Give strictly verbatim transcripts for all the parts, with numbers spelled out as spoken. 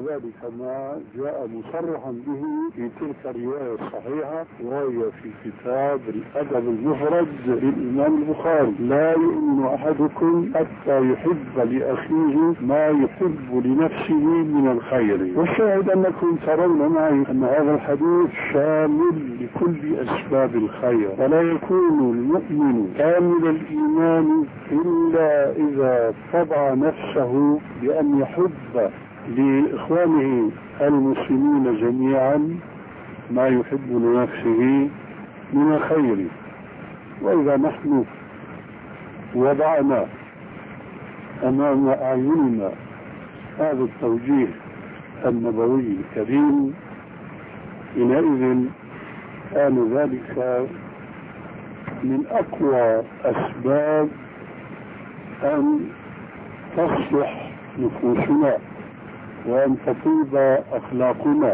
ذلك ما جاء مصرحا به في تلك الرواية الصحيحة، وهي في كتاب الأدب المفرد للإمام البخاري: لا يؤمن أحدكم حتى يحب لأخيه ما يحب لنفسه من الخير. والشاهد أنكم ترون معي أن هذا الحديث شامل لكل أسباب الخير، ولا يكون المؤمن كامل الإيمان إلا إذا طبع نفسه بأن يحب لإخوانه المسلمين جميعا ما يحب لنفسه من الخير. وإذا نحن وضعنا أمام أعيننا هذا التوجيه النبوي الكريم، حينئذ كان ذلك من أقوى أسباب أن تصلح نفوسنا وأن تطيب أخلاقنا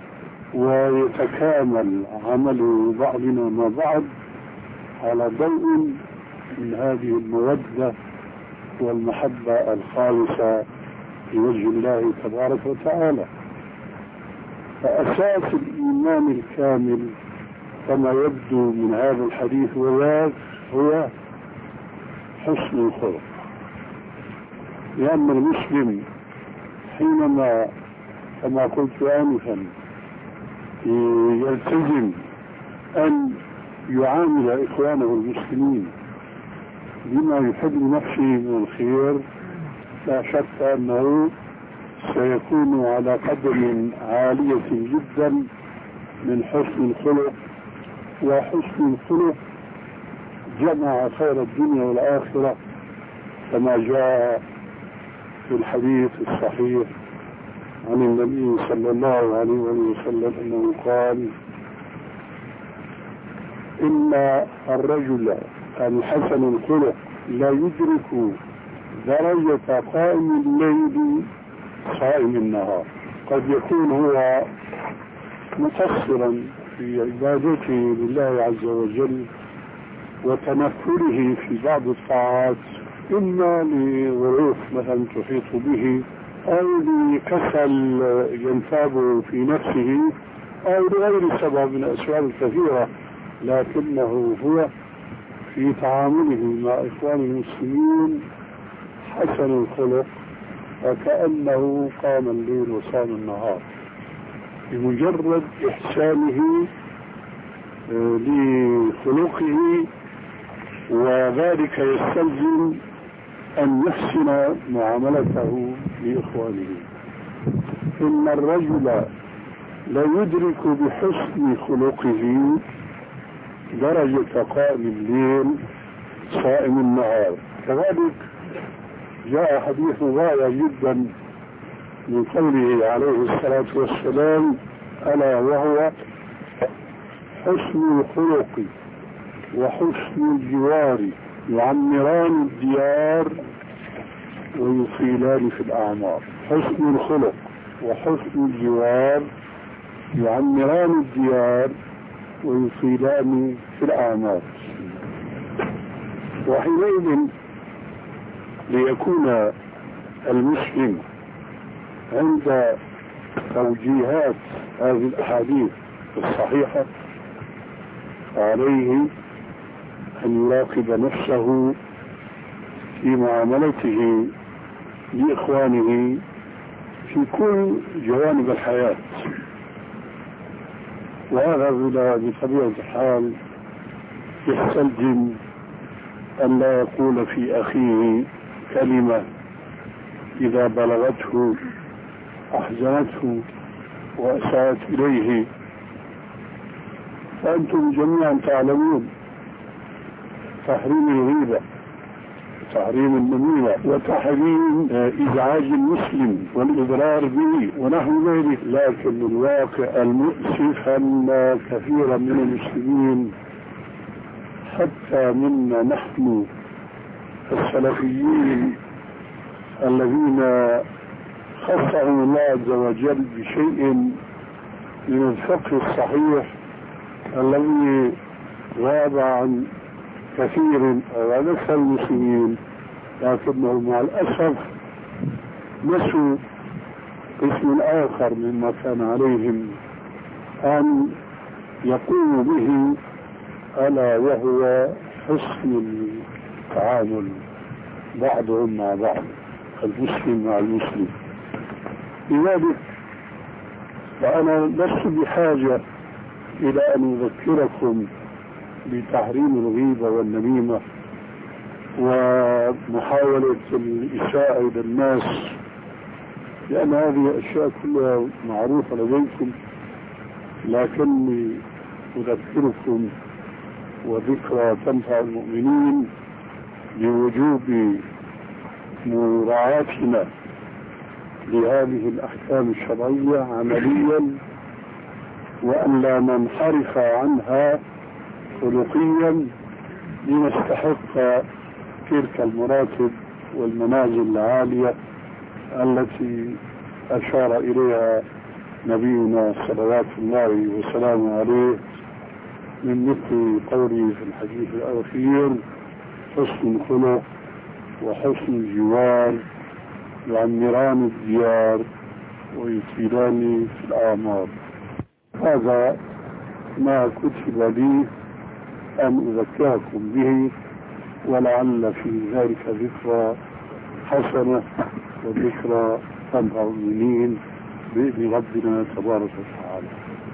ويتكامل عمل بعضنا مع بعض على ضوء من هذه المودة والمحبة الخالصة لوجه الله تبارك وتعالى. فأساس الإيمان الكامل كما يبدو من هذا الحديث وذاك هو حسن الخلق، لأن المسلم حينما كما قلت آنفا يلتزم أن يعامل إخوانه المسلمين بما يحب نفسه من الخير، لا شك أنه سيكون على قدم عالية جدا من حسن الخلق. وحسن الخلق جمع خير الدنيا والآخرة كما جاء في الحديث الصحيح عن النبي صلى الله عليه وسلم أنه قال: إن الرجل الحسن الخلق لا يدرك درجة قائم الليل صائم النهار. قد يكون هو مقصرا في عبادته لله عز وجل وتنفله في بعض الطاعات، إما لظروف مثلا تحيط به، أو لكسل ينتاب في نفسه، أو لغير سبب من الأسباب الكثيرة، لكنه هو في تعامله مع إخوان المسلمين حسن الخلق وكأنه قام الليل وصام النهار بمجرد إحسانه لخلقه. وذلك يستلزم أن يحسن معاملته لإخوانه. إن الرجل لا يدرك بحسن خلقه درجة قائم الليل صائم النهار. كذلك جاء حديث غاية جدا من قوله عليه الصلاة والسلام: ألا وهو حسن الخلق وحسن الجوار يعمران الديار ويطيلان في الأعمار. حسن الخلق وحسن الجوار يعمران الديار ويطيلان في الأعمار. وحينئذ ليكون المسلم عند توجيهات هذه الأحاديث الصحيحة عليه أن يراقب نفسه في معاملته لإخوانه في كل جوانب الحياة. وهذا بطبيعة الحال يستلزم أن لا يقول في أخيه كلمة إذا بلغته أحزنته وأساءت إليه. فأنتم جميعا تعلمون تحريم الغيبة، تحريم النميمة، وتحريم إزعاج المسلم والإضرار به ونحو ذلك. لكن الواقع المؤسف أن كثيرا من المسلمين حتى منا نحن السلفيين الذين خصهم الله عز وجل بشيء من الفقه الصحيح الذي غاب عن كثير عن أكثر المسلمين، لكنهم مع الأسف نسوا قسم آخر مما كان عليهم أن يقوموا به، ألا وهو حسن التعامل بعضهم مع بعض، المسلم مع المسلم. لذلك فأنا لست بحاجة إلى أن أذكركم بتحريم الغيبة والنميمة ومحاولة الإساءة إلى الناس، لأن هذه أشياء كلها معروفة لديكم، لكني أذكركم وذكرى تنفع المؤمنين بوجوب مراعاتنا لهذه الأحكام الشرعية عمليا، وأن لا ننحرف عنها خلقيا لنستحق تلك المراتب والمنازل العالية التي أشار إليها نبينا صلوات الله وسلامه عليه، من مثل قوله في الحديث الأخير: حسن الخلق وحسن الجوار يعمران الديار ويطيلان في الأعمار. هذا ما كتب لي أن أذكركم به، ولعل في ذلك ذكرى حسنة وذكرى تنفع المؤمنين بإذن ربنا تبارك وتعالى.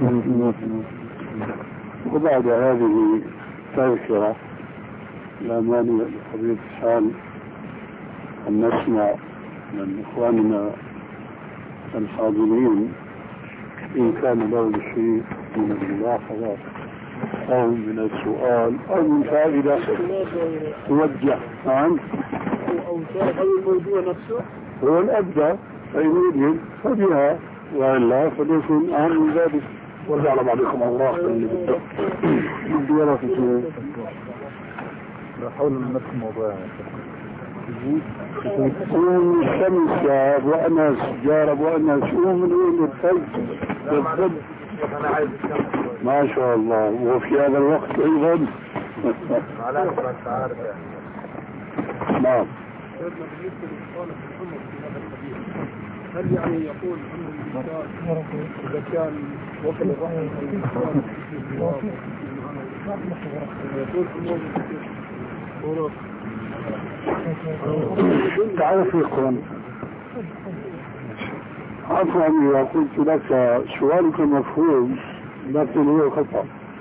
وبعد هذه التذكرة لا مانع لطبيعة الحال أن نسمع من إخواننا الحاضرين إن كان له شيء من الملاحظة أو من السؤال أو من فائدة توجه عنه أو هذا الموضوع نفسه هو الأبدأ، فإن يريد فبها، وإلا فليكن أهم من ذلك. وجعل بعضكم الله اللي بالضبط بدي ولا في شيء. لا حول نفس الموضوع قوم الشمس وأنا سجارة وأنا شو من وين الثلج بالضبط. ما شاء الله. وفي هذا الوقت أيضا نعم. هل يعني يقول أن الإنسان إذا كان وكل الرحم يقول أمور تعرف يقول عفوا إذا قلت لك سؤالك مفهوم لكن هو خطأ.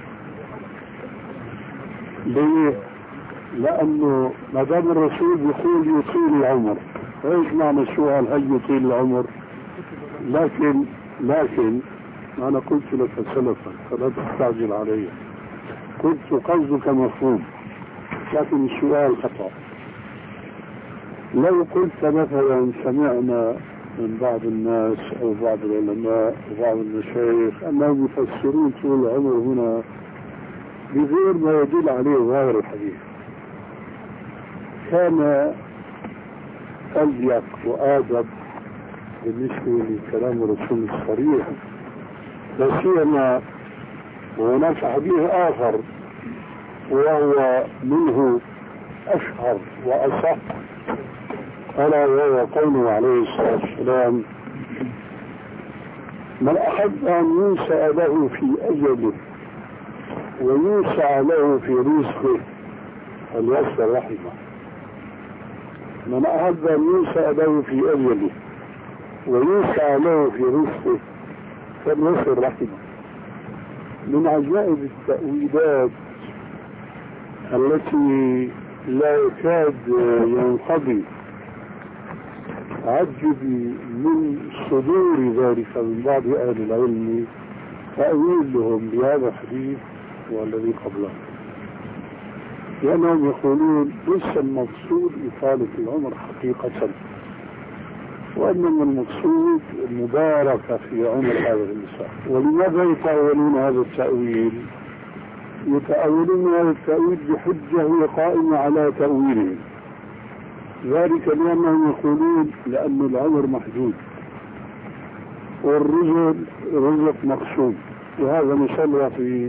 ليه؟ لأنه ما دام الرسول يقول يطيل العمر، ايش معنى السؤال هل يطيل العمر؟ لكن لكن أنا قلت لك سلفا فلا تستعجل علي، قلت قصدك مفهوم لكن السؤال خطأ. لو قلت مثلا سمعنا من بعض الناس أو بعض العلماء وبعض المشايخ أنهم يفسرون طول العمر هنا بغير ما يدل عليه ظاهر الحديث، كان أليق وآدب بالنسبة لكلام الرسول الصريح، لا سيما وهناك حديث آخر وهو منه أشهر وأصح، ألا وهو قوله عليه الصلاة والسلام: من أحب أن ينسأ له في أجله وينسأ له في رزقه فليصل رحمه. من أحب أن ينسأ له في أجله وينسأ له في رزقه فليصل رحمه. من عجائب التأويلات التي لا يكاد ينقضي عجبي من صدور ذلك من بعض أهل العلم تأويلهم لهذا الحديث والذي قبله، لأنهم يقولون ليس المقصود إطالة العمر حقيقة، وإنما المقصود المباركة في عمر هذا الإنسان. ولماذا يتأولون هذا التأويل؟ يتأولون هذا التأويل بحجة هي قائمة على تأويلهم، ذلك لأنهم يقولون لأن العمر محدود والرزق رزق مقسوم، وهذا نشرع في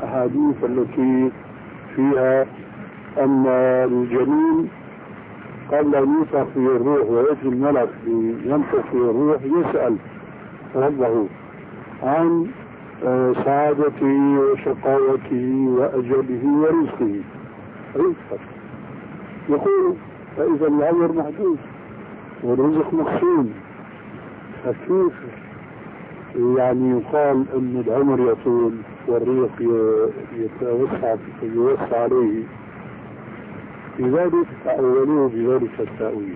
أحاديث التي فيها أن الجنين قبل أن ينفخ فيه الروح ويأتي الملك ينفخ فيه الروح يسأل ربه عن سعادته وشقاوته وأجله ورزقه رزقه يقول فإذا العمر محدود والرزق مقسوم، فكيف يعني يقال أن العمر يطول والرزق يتوسع يوسع عليه؟ لذلك تأولوه بذلك التأويل.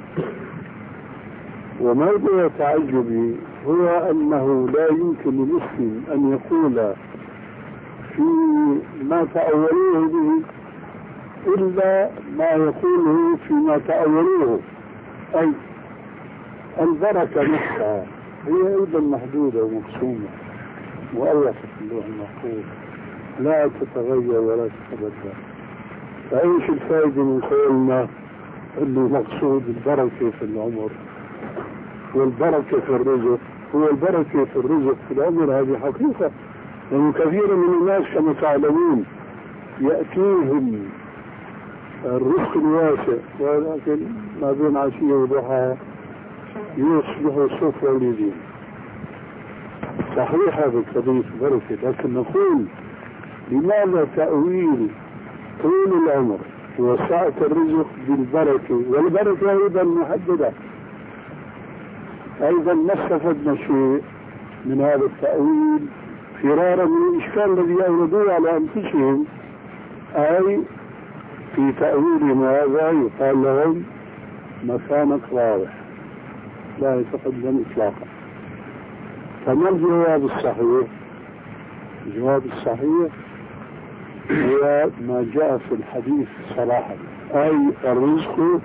وموضوع تعجبي هو أنه لا يمكن للمسلم أن يقول في ما تأولوه به إلا ما يقوله فيما تأولوه، أي البركة نفسها هي أيضا محدودة ومقسومة مؤلفة في اللوح المحفوظ لا تتغير ولا تتبدل. فأيش الفائدة من قولنا أنه مقصود البركة في العمر والبركة في الرزق؟ هو البركة في الرزق في العمر هذه حقيقة، لأن كثير من الناس كما تعلمون يأتيهم الرزق الواسع ولكن ما بين عشية وضحى يصبحوا صفر اليدين. صحيح هذا قضية البركة، لكن نقول لماذا تأويل طول العمر وسعة الرزق بالبركة؟ والبركة أيضا محددة. أيضا ما استفدنا شيء من هذا التأويل فرارا من الإشكال الذي أوردوه على أنفسهم، أي في تأويلهم هذا يقال لهم مكانك واضح لا يتقدم إطلاقا. فما الجواب الصحيح؟ الجواب الصحيح هو ما جاء في الحديث صراحة، أي الرزق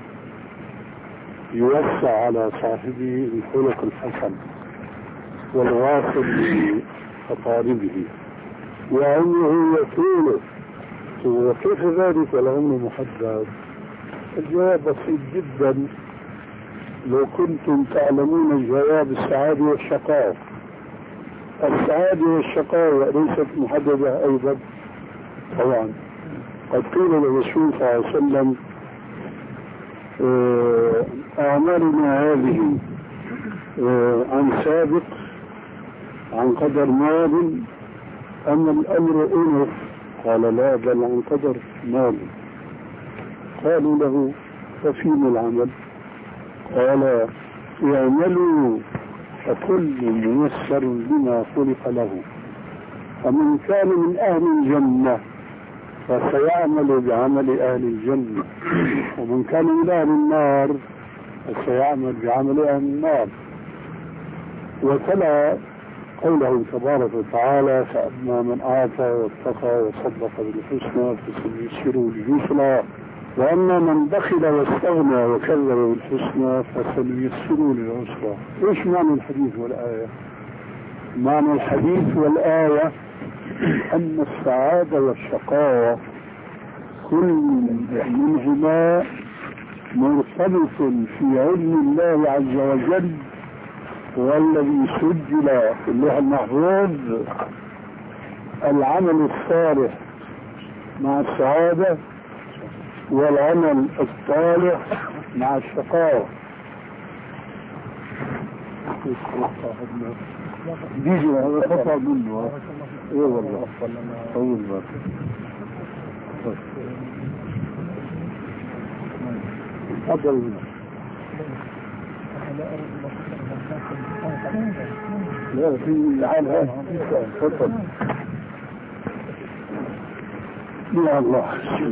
يوسع على صاحبه الخلق الحسن والواصل بأقاربه وعمره يطول. وكيف ذلك والعمر محدد؟ الجواب بسيط جدا، لو كنتم تعلمون الجواب السعادة والشقاء. السعادة والشقاء ليست محددة أيضا طبعا. قد قيل للرسول صلى الله عليه وسلم أعمالنا هذه عن سابق عن قدر مال أم الأمر أنف؟ قال لا، بل عن قدر مال. قالوا له ففيما العمل؟ قال اعملوا فكل ميسر لما خلق له، فمن كان من أهل الجنة فسيعمل بعمل أهل الجنة، ومن كان من أهل النار فسيعمل بعمل أهل النار. وتلا قوله تبارك وتعالى فأما من أعطى واتقى وصدق بالحسنى فسنيسره لليسرى وأما من بخل واستغنى وكذب بالحسنى فسنيسره للعسرى. إيش معنى الحديث والآية؟ معنى الحديث والآية أن السعادة والشقاوة كل منهما مرتبط في علم الله عز وجل، والذي سجل في اللوح المحفوظ العمل الصالح مع السعادة والعمل الصالح مع الشقاوة. ديجي هذا خطأ منه. ايه والله طول بس. تفضل منه. لا في عال هذا تفضل. يا الله.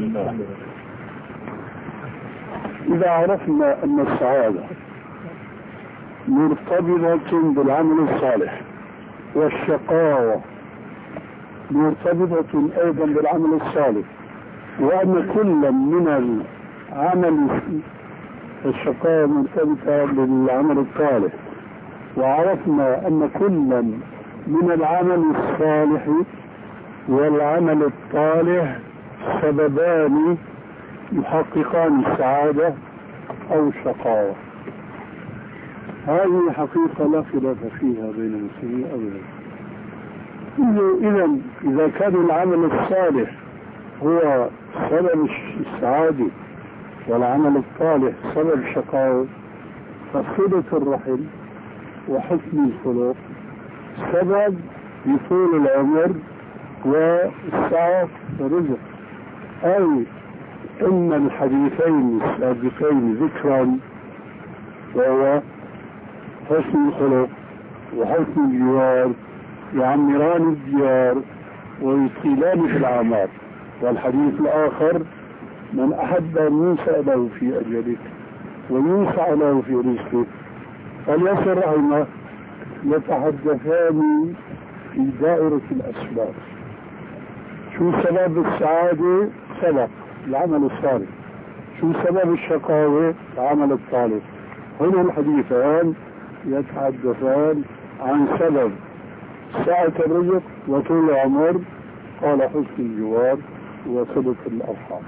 إذا عرفنا أن السعادة مرتبطة بالعمل الصالح والشقاوة مرتبطة أيضا بالعمل الصالح، وأن كل من العمل الشقاوة مرتبطة بالعمل الصالح، وعرفنا أن كل من العمل الصالح والعمل الطالح سببان يحققان السعادة أو الشقاوة. هذه حقيقة لا خلاف فيها بين المسلمين أبدا. إذا إذا كان العمل الصالح هو سبب السعادة والعمل الصالح سبب شقاوة، فصلة الرحم وحسن الخلق سبب لطول العمر والسعة والرزق. أي إن الحديثين السابقين ذكرا وهو حسن الخلق وحسن الجوار يعمران الديار ويطيلان في الأعمار. والحديث الآخر من أحب أن ينسأ له في أجله ويوسع له في رزقه فليصل رحمه، يتحدثان في دائرة الأسباب. شو سبب السعادة؟ سبب العمل الصالح. شو سبب الشقاوة؟ العمل الصالح. هنا الحديثان يتحدثان عن سبب سعة الرزق وطول العمر، قال حسن الجوار وصلة الأرحام.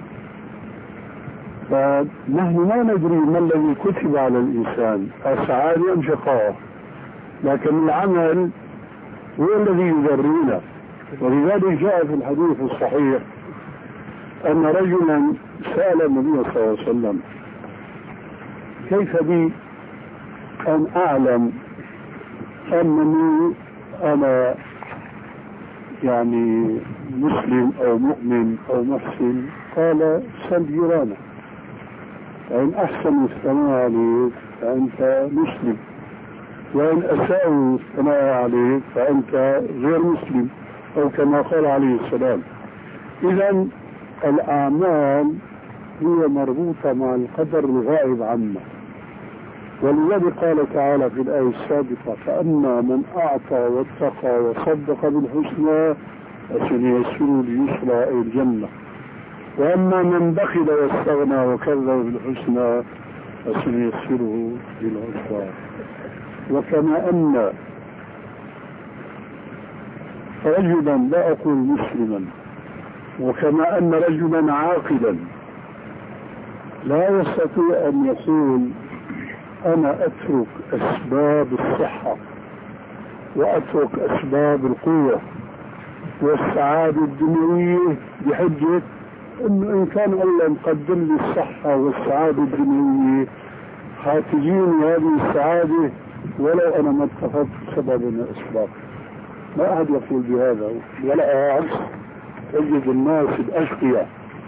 فنحن ما ندري ما الذي كتب على الإنسان، السعادة أم شقاوة، لكن العمل هو الذي يدرينا. ولذلك جاء في الحديث الصحيح أن رجلا سأل النبي صلى الله عليه وسلم كيف بي أن أعلم أنني أنا يعني مسلم أو مؤمن أو محسن؟ قال سل جيرانك، فإن أحسنوا الثناء عليك فأنت مسلم، وإن أساءوا الثناء عليك فأنت غير مسلم، أو كما قال عليه السلام. إذن الأعمال هي مربوطة مع القدر الغائب عنا. ولذلك قال تعالى في الآية السابقة فأما من أعطى واتقى وصدق بالحسنى فسنيسره ليسرى أي الجنة، وأما من بخل واستغنى وكذب بالحسنى فسنيسره للعسرى. وكما أن رجلا لا أقول مسلما، وكما أن رجلا عاقلا لا يستطيع أن يقول أنا أترك أسباب الصحة وأترك أسباب القوة والسعادة الدنيوية بحجة إنه إن كان الله مقدم لي الصحة والسعادة الدنيوية هاتجيني هذه السعادة ولو أنا ما اتخذت سبب من الأسباب. ما أحد يقول بهذا، ولا عكس. تجد الناس الأشقياء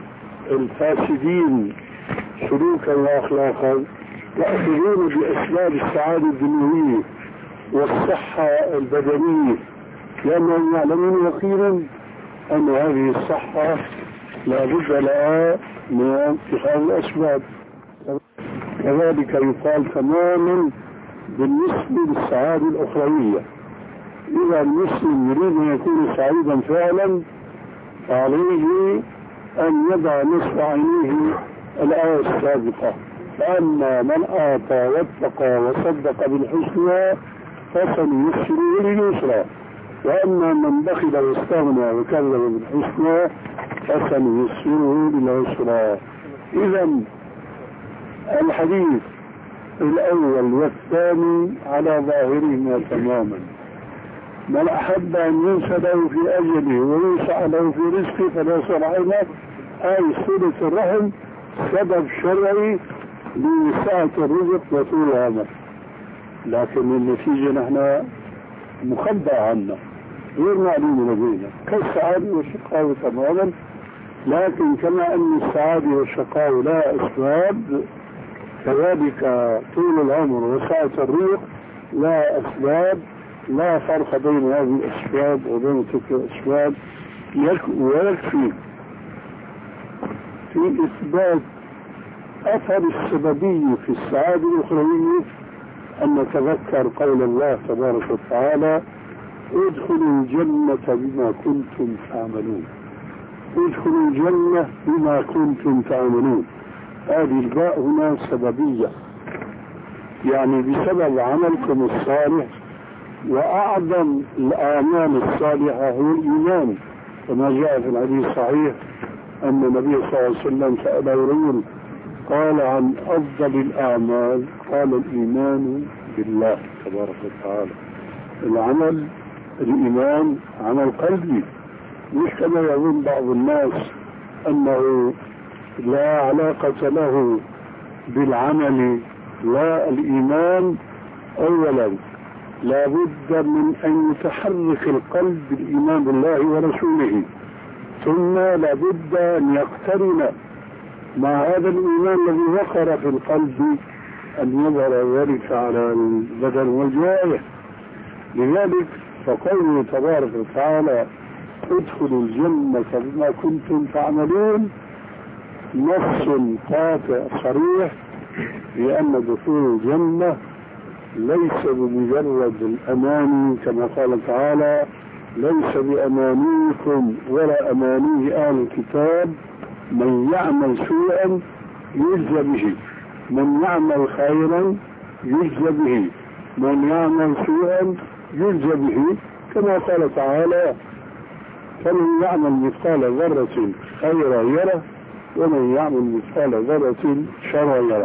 الفاسدين سلوكا وأخلاقا يأخذون بأسباب السعادة الدنيوية والصحة البدنية، لأنهم يعلمون يقينا أن هذه الصحة لا بد لها من اتخاذ الأسباب. كذلك يقال تماما بالنسبة للسعادة الأخروية. إذا المسلم يريد أن يكون سعيدا فعلا فعليه أن يضع نصف عينيه الآية السابقة فأما من آتى واتقى وصدق بالحسنى فسنيسره لليسرى، وأما من بخل واستغنى وكذب بالحسنى فسنيسره للعسرى. إذا الحديث الأول والثاني على ظاهرهما تماما. من أحب أن ينسى له في أجله ويوسع له في رزقه فليصل عينه، أي صلة الرحم سبب شرعي لسعة الرزق وطول العمر. لكن النتيجة نحن مخبأ عنا غير معلومة لدينا كالسعادة والشقاوة تماما. لكن كما أن السعادة والشقاوة لا أسباب، كذلك طول العمر وسعة الرزق لا أسباب. لا فرق بين هذه الأسباب وبين تلك الأسباب. ويكفي في إثبات أثر السببية في السعادة الأخروية أن نتذكر قول الله تبارك وتعالى ادخلوا الجنة بما كنتم تعملون. ادخلوا الجنة بما كنتم تعملون. هذه الباء هنا سببية، يعني بسبب عملكم الصالح. وأعظم الأعمال الصالحة هو الإيمان، كما جاء في الحديث الصحيح أن النبي صلى الله عليه وسلم سأله رجل قال عن أفضل الأعمال، قال الإيمان بالله تبارك وتعالى. العمل الإيمان عمل قلبي، مش كما يظن بعض الناس أنه لا علاقة له بالعمل لا الإيمان، أولا لا بد من أن يتحرك القلب بالإيمان بالله ورسوله، ثم لا بد أن يقترن مع هذا الإيمان الذي وقر في القلب أن يظهر ذلك على البدن والجوارح. لذلك فقوله تبارك وتعالى ادخلوا الجنة بما كنتم تعملون نص قاطع صريح بأن دخول الجنة ليس بمجرد الأماني، كما قال تعالى ليس بأمانيكم ولا أماني أهل الكتاب، من يعمل سوءا يجزى به، من يعمل خيرا يجزى به، من يعمل سوءا يجزى به، كما قال تعالى فمن يعمل مثقال ذرة خيرا يره ومن يعمل مثقال ذرة شرا يره.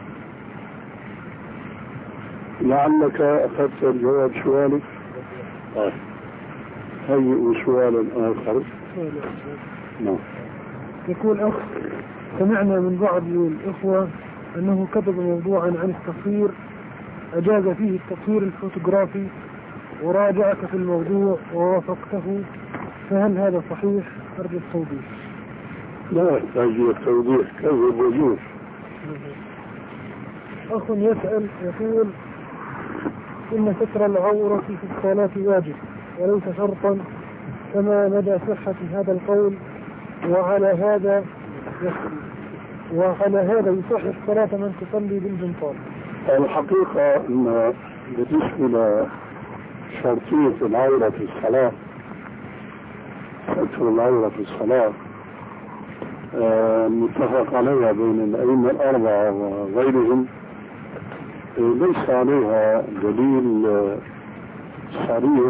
لعلك أخذت الجواب سؤالك. طيب هيئوا سؤالا آخر. نعم. يقول أخ سمعنا من بعض الإخوة أنه كتب موضوعا عن التصوير أجاز فيه التصوير الفوتوغرافي وراجعك في الموضوع ووافقته، فهل هذا صحيح؟ أرجو التوضيح. لا يحتاج إلى التوضيح، كذب وجوه. أخ يسأل يقول إن ستر العورة في الصلاة واجب وليس شرطا، فما مدى صحة هذا القول؟ وعلى هذا وعلى هذا يصحح صلاة من تصلي بالجنطال؟ الحقيقة أن بالنسبة لشرطية العورة في الصلاة، ستر العورة في الصلاة متفق عليها بين الأئمة الأربعة وغيرهم، ليس عليها دليل صريح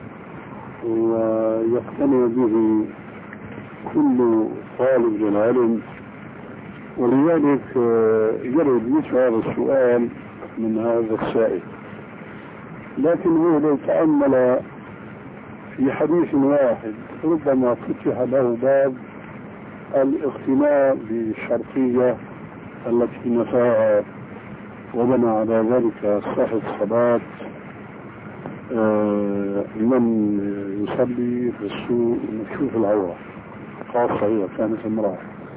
ويقتنع به كل طالب للعلم، ولذلك يرد مثل هذا السؤال من هذا السائل. لكن هو لو تأمل في حديث واحد ربما فتح له باب الاقتناع بالشرطية التي نفاها وبنى على ذلك صحة صلاة من يصلي في السوق مكشوف العورة، خاصة هي كانت امرأة.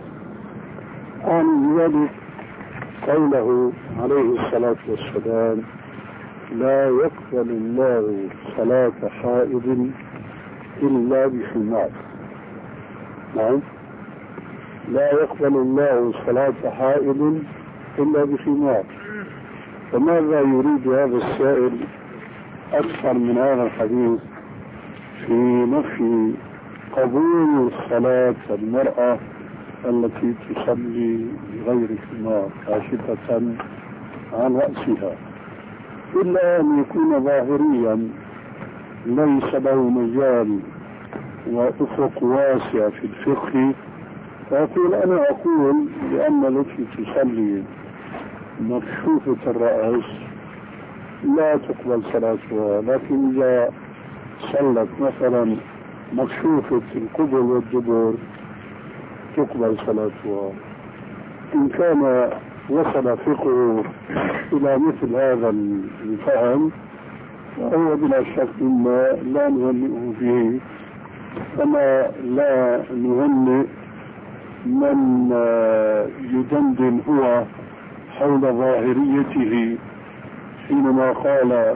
عن ذلك قوله عليه الصلاة والسلام لا يقبل الله صلاة حائض إلا بحمار. نعم، لا يقبل الله صلاة حائض إلا بحمار. فماذا يريد هذا السائل أكثر من هذا الحديث في نفي قبول صلاة المرأة التي تصلي بغير حمار كاشفة عن رأسها، إلا أن يكون ظاهريا ليس له مجال وأفق واسع في الفقه، فأقول أنا أقول لأن التي تصلي مكشوفة الرأس لا تقبل صلاتها، لكن إذا صلت مثلا مكشوفة القبل والدبر تقبل صلاتها. إن كان وصل فقه إلى مثل هذا الفهم فهو بلا شك ما لا نهنئه به، كما لا نهنئ من يدندن هو حول ظاهريته حينما قال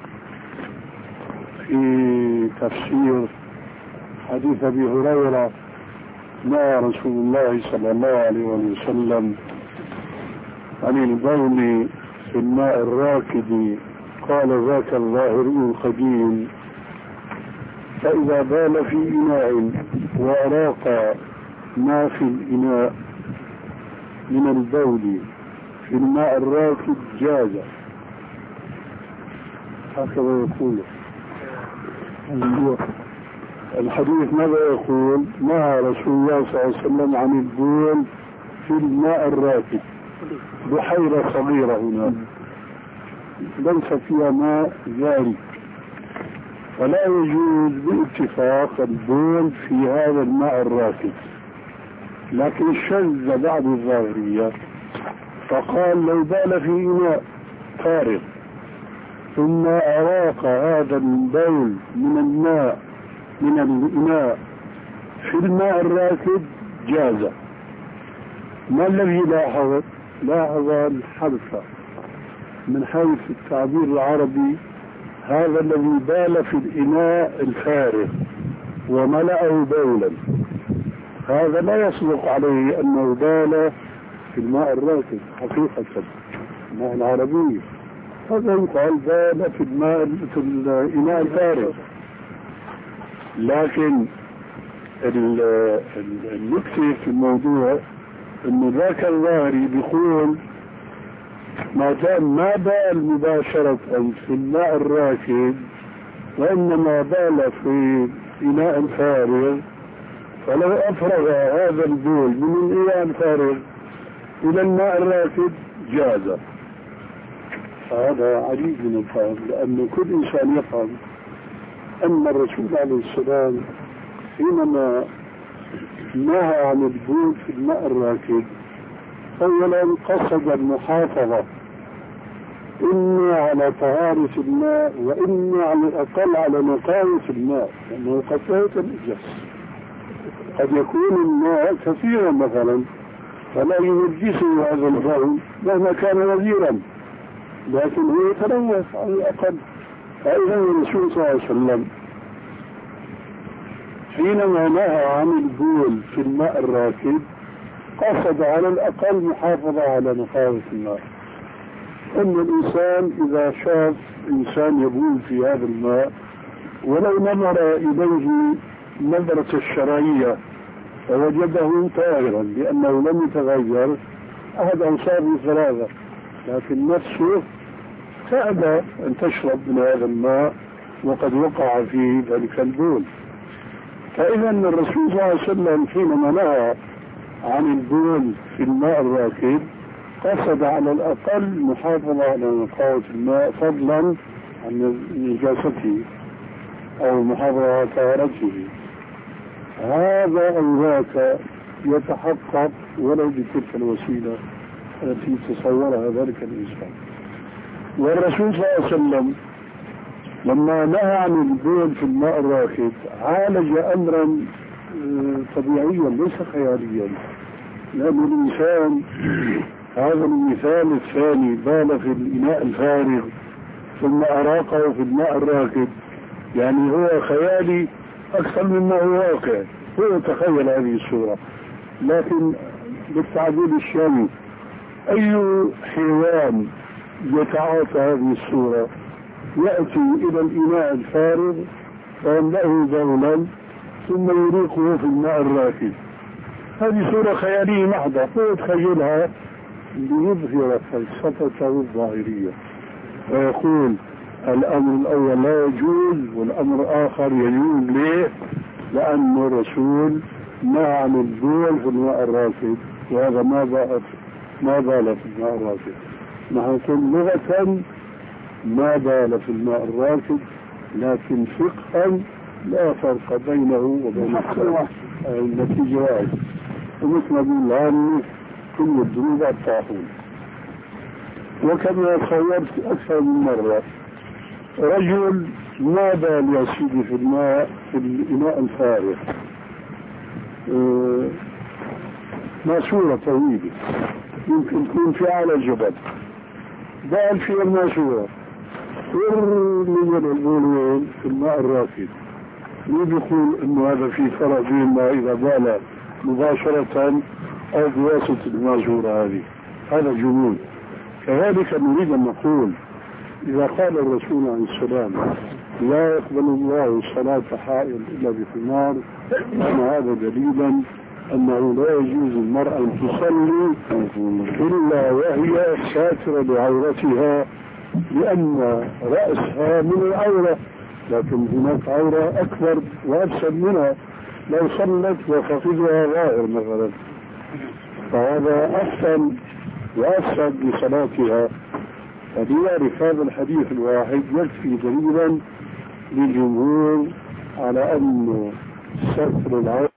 في تفسير حديث أبي هريرة ما رسول الله صلى الله عليه وسلم عن البول في الماء الراكد، قال ذاك الظاهري القديم، فإذا بال في إناء وأراق ما في الإناء من البول في الماء الراكد جاز. هكذا يقول الحديث. ماذا يقول؟ نهى رسول الله صلى الله عليه وسلم عن البول في الماء الراكد، بحيرة صغيرة هنا ليس فيها ماء جاري، ولا يجوز باتفاق البول في هذا الماء الراكد. لكن شذ بعض الظاهرية فقال لو بال في إناء فارغ ثم أراق هذا البول من الماء من الإناء في الماء الراكد جاز. ما الذي لاحظ؟ لاحظ الحذف من حيث التعبير العربي، هذا الذي بال في الإناء الفارغ وملأه بولا، هذا لا يصدق عليه أنه بال في الماء الراكد حقيقة الماء العربي، هذا يقال بال في الماء في الإناء الفارغ. لكن النكتة في الموضوع انه ذاك الظاهري بيقول ما دام ما بال مباشرة في الماء الراكد وانما بال في اناء فارغ، فلو افرغ هذا البول من الاناء الفارغ الى الماء الراكد جاز. هذا عجيب من الفهم، لأن كل إنسان يفهم أن الرسول عليه السلام حينما نهى عن البول في الماء الراكد أولا قصد المحافظة إني على طهارة الماء وإني على الأقل على نقاوة الماء، لأنه قد يتنجس، قد يكون الماء كثيرا مثلا فلا ينجسه هذا البول مهما كان وزيرا، لكن هو يتلوث على الأقل. فإذا الرسول صلى الله عليه وسلم حينما نهى عن البول في الماء الراكد قصد على الأقل محافظة على نقاوة الماء. أن الإنسان إذا شاف إنسان يبول في هذا الماء ولو نظر إليه نظرة الشرعية فوجده طاهرا لأنه لم يتغير أحد أوصافه ثلاثة، لكن نفسه تأبى أن تشرب من هذا الماء وقد وقع فيه ذلك البول. فإذا الرسول صلى الله عليه وسلم حينما نهى عن البول في الماء الراكد قصد على الأقل محافظة على نقاوة الماء فضلا عن نجاسته أو محافظة على طهارته. هذا أو ذاك يتحقق ولو بتلك الوسيلة التي تصورها ذلك الإنسان. والرسول صلى الله عليه وسلم لما نهى عن البول في الماء الراكد عالج أمرا طبيعيا ليس خياليا، لأن الإنسان هذا المثال الثاني بال في الإناء الفارغ ثم أراقه في الماء الراكد، يعني هو خيالي أكثر مما هو واقع، هو تخيل هذه الصورة. لكن بالتعبير الشامي أي حيوان يتعاطى هذه الصورة يأتي إلى الإناء الفارغ فيملأه بولا ثم يريقه في الماء الراكد؟ هذه صورة خيالية محضة، هو يتخيلها ليظهر فلسفته الظاهرية ويقول الأمر الأول لا يجوز والأمر الآخر يجوز. ليه؟ لأن الرسول نهى عن البول في الماء الراكد وهذا ما بال ما بال في الماء الراكد. نحن نقول لغة ما بال في الماء الراكد، لكن فقها لا فرق بينه وبين النتيجة واحد. ومثل ما بيقول العامي كل الذنوب الطاحون. وكما تصورت أكثر من مرة رجل ما بال يا سيدي في الماء في الإناء الفارغ اه ماسورة طويلة يمكن تكون في أعلى الجبل، بال في الماسورة ورمي البول في الماء الراكد. مين بيقول إنه هذا في فرق بين إذا بال مباشرة أو بواسطة الماسورة هذه؟ هذا جنون. كذلك نريد أن نقول إذا قال الرسول عليه السلام لا يقبل الله صلاة حائل إلا بخمار، كان هذا دليلا أنه لا يجوز المرأة أن تصلي إلا وهي ساترة لعورتها، لأن رأسها من العورة، لكن هناك عورة أكبر وأبسط منها لو صلت وفقدها ظاهر مثلا، فهذا أحسن وأفسد لصلاتها. فلذلك هذا الحديث الواحد يكفي دليلا للجمهور على أن ستر العورة